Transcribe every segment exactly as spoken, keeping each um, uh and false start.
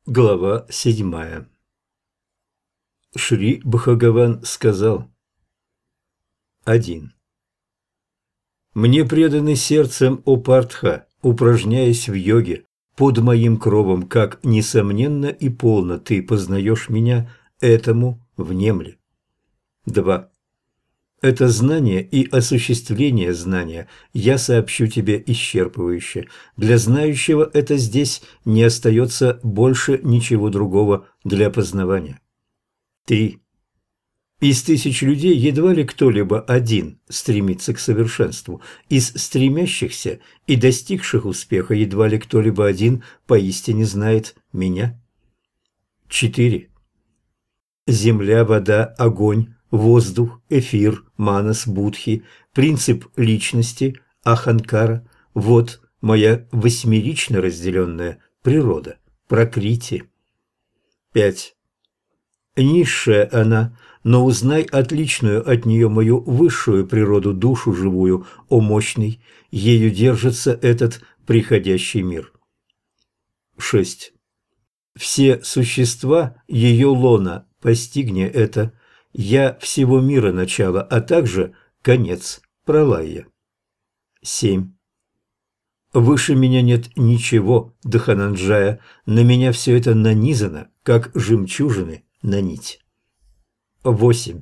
Глава седьмая. Шри Бхагаван сказал: один. «Мне преданы сердцем, о Партха, упражняясь в йоге, под моим кровом, как, несомненно и полно, ты познаешь меня, этому внемли». два. Это знание и осуществление знания я сообщу тебе исчерпывающе. Для знающего это здесь не остается больше ничего другого для познавания. три. Из тысяч людей едва ли кто-либо один стремится к совершенству. Из стремящихся и достигших успеха едва ли кто-либо один поистине знает меня. четыре. Земля, вода, огонь, воздух, эфир, манас, будхи, принцип личности, аханкара – вот моя восьмерично разделенная природа, пракрити. пять. Низшая она, но узнай отличную от нее мою высшую природу, душу живую, о мощный, ею держится этот приходящий мир. шесть. Все существа ее лона, постигни это, я всего мира начало, а также конец, пралая. семь. Выше меня нет ничего, Дахананджая, на меня все это нанизано, как жемчужины на нить. восемь.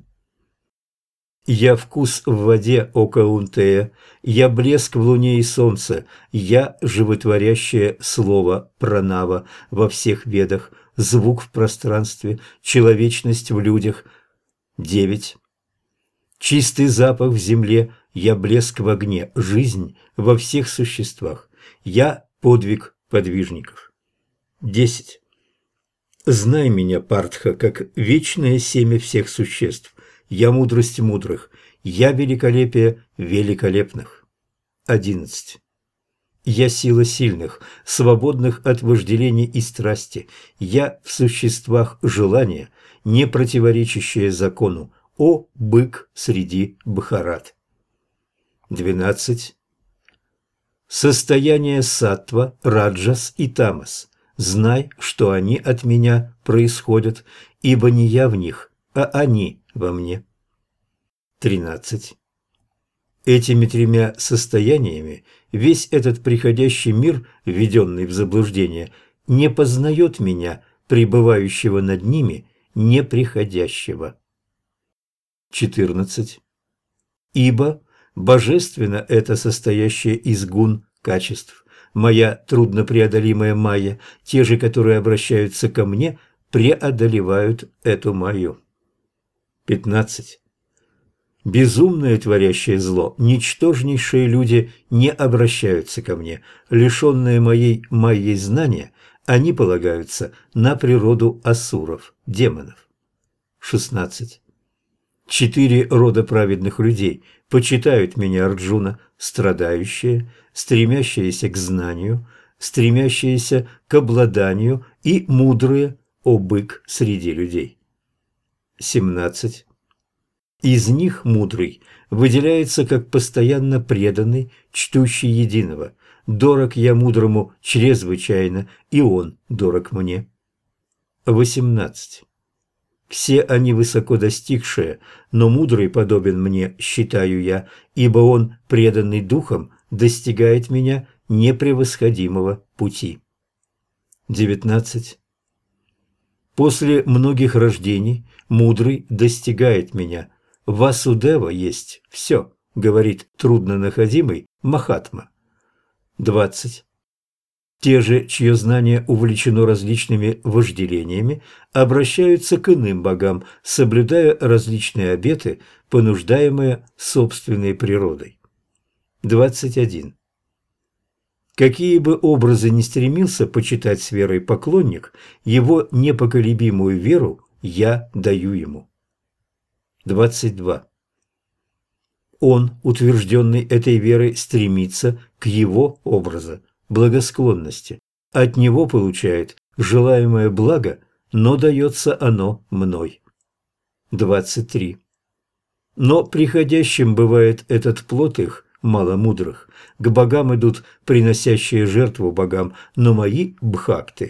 Я вкус в воде, о Каунтея, я блеск в луне и солнце, я животворящее слово пранава во всех ведах, звук в пространстве, человечность в людях. девять. Чистый запах в земле, я блеск в огне, жизнь во всех существах, я подвиг подвижников. десять. Знай меня, Партха, как вечное семя всех существ. Я мудрость мудрых, я великолепие великолепных. одиннадцать. Я сила сильных, свободных от вожделений и страсти. Я в существах желания, не противоречащее закону, о бык среди бхарат. двенадцать. Состояние саттва, раджас и тамас. Знай, что они от меня происходят, ибо не я в них, а они во мне. тринадцать. Этими тремя состояниями весь этот приходящий мир, введенный в заблуждение, не познает меня, пребывающего над ними, неприходящего. четырнадцать. Ибо божественно это состоящее из гун качеств. Моя труднопреодолимая майя, те же, которые обращаются ко мне, преодолевают эту майю. пятнадцать. Безумное творящее зло, ничтожнейшие люди не обращаются ко мне. Лишенные моей майей знания, они полагаются на природу асуров, демонов. шестнадцать. Четыре рода праведных людей почитают меня, Арджуна, страдающие, стремящиеся к знанию, стремящиеся к обладанию и мудрые, о бык среди людей. семнадцать. Из них мудрый выделяется как постоянно преданный, чтущий единого. Дорог я мудрому чрезвычайно, и он дорог мне. восемнадцать. Все они высоко достигшие, но мудрый подобен мне, считаю я, ибо он, преданный духом, достигает меня непревосходимого пути. девятнадцать. После многих рождений мудрый достигает меня. Васудева есть все, говорит труднонаходимый Махатма. двадцать. Те же, чье знание увлечено различными вожделениями, обращаются к иным богам, соблюдая различные обеты, понуждаемые собственной природой. двадцать один. Какие бы образы ни стремился почитать с верой поклонник, его непоколебимую веру я даю ему. двадцать два. Он, утвержденный этой верой, стремится к его образу благосклонности. От него получает желаемое благо, но дается оно мной. двадцать три. Но приходящим бывает этот плод их, маломудрых. К богам идут приносящие жертву богам, но мои бхакты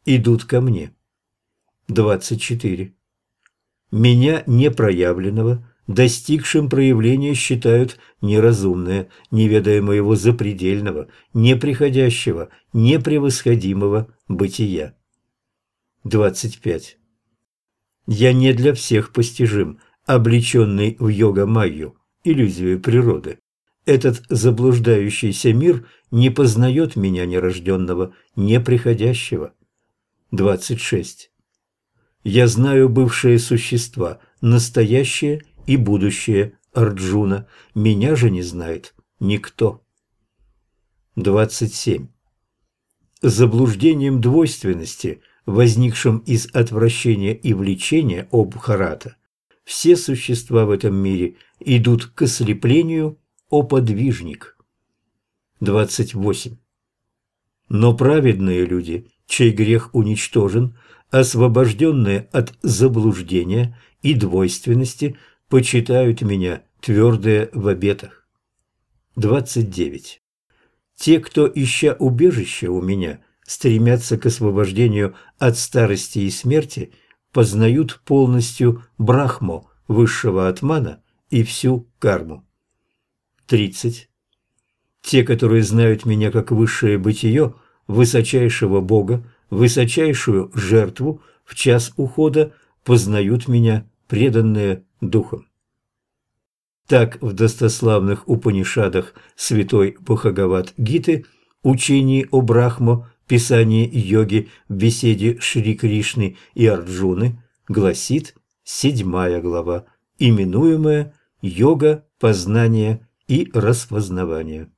идут ко мне. двадцать четыре. Меня непроявленного, достигшим проявления считают неразумное, не ведая моего запредельного, неприходящего, непревосходимого бытия. двадцать пять. Я не для всех постижим, облеченный в йога-майю, иллюзию природы. Этот заблуждающийся мир не познает меня нерожденного, неприходящего. двадцать шесть. Я знаю бывшие существа, настоящее и будущее Арджуна. Меня же не знает никто. двадцать семь. Заблуждением двойственности, возникшим из отвращения и влечения о Бхарата, все существа в этом мире идут к ослеплению о подвижник. двадцать восемь. Но праведные люди, чей грех уничтожен, освобожденные от заблуждения и двойственности, почитают меня твердые в обетах. двадцать девять. Те, кто, ища убежища у меня, стремятся к освобождению от старости и смерти, познают полностью Брахму, высшего атмана, и всю карму. тридцать. Те, которые знают меня как высшее бытие, высочайшего Бога, высочайшую жертву, в час ухода познают меня, преданные духом. Так в достославных Упанишадах святой Бхагавад-гиты, учении о Брахмо, писании йоги в беседе Шри Кришны и Арджуны, гласит седьмая глава, именуемая «Йога познания и распознавания».